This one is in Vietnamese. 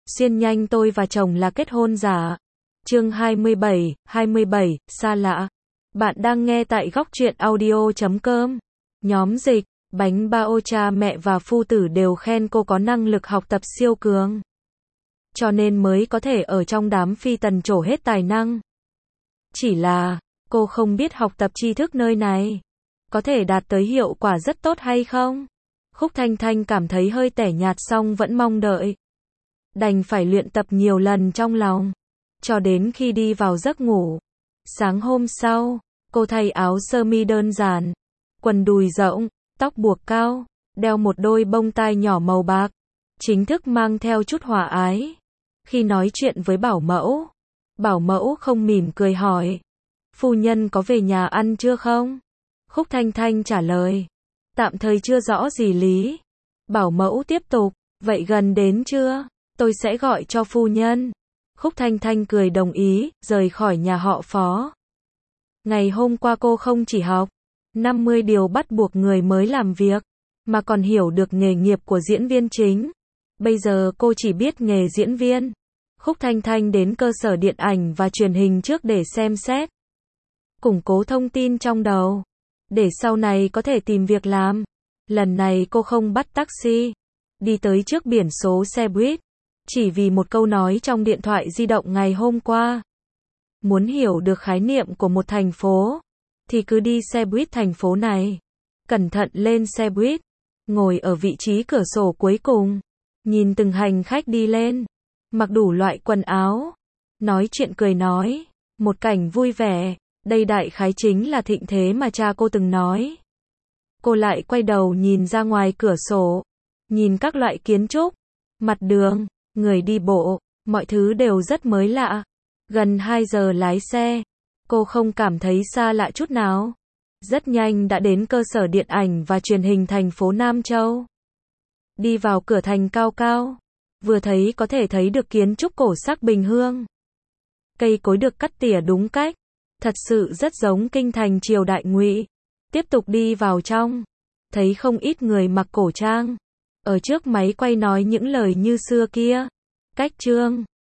Xuyên nhanh tôi và chồng là kết hôn giả. Chương 27, xa lạ. Bạn đang nghe tại góc truyện audio.com. Nhóm dịch, bánh bao cha mẹ và phu tử đều khen cô có năng lực học tập siêu cường. Cho nên mới có thể ở trong đám phi tần trổ hết tài năng. Chỉ là, cô không biết học tập tri thức nơi này có thể đạt tới hiệu quả rất tốt hay không? Khúc Thanh Thanh cảm thấy hơi tẻ nhạt song vẫn mong đợi. Đành phải luyện tập nhiều lần trong lòng, cho đến khi đi vào giấc ngủ. Sáng hôm sau, cô thay áo sơ mi đơn giản, quần đùi rộng, tóc buộc cao, đeo một đôi bông tai nhỏ màu bạc, chính thức mang theo chút hòa ái. Khi nói chuyện với Bảo mẫu không mỉm cười hỏi, phu nhân có về nhà ăn chưa không? Khúc Thanh Thanh trả lời, tạm thời chưa rõ gì lý. Bảo mẫu tiếp tục, vậy gần đến chưa? Tôi sẽ gọi cho phu nhân. Khúc Thanh Thanh cười đồng ý, rời khỏi nhà họ Phó. Ngày hôm qua cô không chỉ học 50 điều bắt buộc người mới làm việc, mà còn hiểu được nghề nghiệp của diễn viên chính. Bây giờ cô chỉ biết nghề diễn viên. Khúc Thanh Thanh đến cơ sở điện ảnh và truyền hình trước để xem xét, củng cố thông tin trong đầu, để sau này có thể tìm việc làm. Lần này cô không bắt taxi, đi tới trước biển số xe buýt, chỉ vì một câu nói trong điện thoại di động ngày hôm qua. Muốn hiểu được khái niệm của một thành phố, thì cứ đi xe buýt thành phố này. Cẩn thận lên xe buýt, ngồi ở vị trí cửa sổ cuối cùng, nhìn từng hành khách đi lên, mặc đủ loại quần áo, nói chuyện cười nói, một cảnh vui vẻ. Đây đại khái chính là thịnh thế mà cha cô từng nói. Cô lại quay đầu nhìn ra ngoài cửa sổ, nhìn các loại kiến trúc, mặt đường, người đi bộ, mọi thứ đều rất mới lạ. Gần 2 giờ lái xe, cô không cảm thấy xa lạ chút nào. Rất nhanh đã đến cơ sở điện ảnh và truyền hình thành phố Nam Châu. Đi vào cửa thành cao cao, vừa thấy có thể thấy được kiến trúc cổ sắc Bình Hương. Cây cối được cắt tỉa đúng cách, thật sự rất giống kinh thành triều đại Ngụy. Tiếp tục đi vào trong, thấy không ít người mặc cổ trang, ở trước máy quay nói những lời như xưa kia. Cách trương,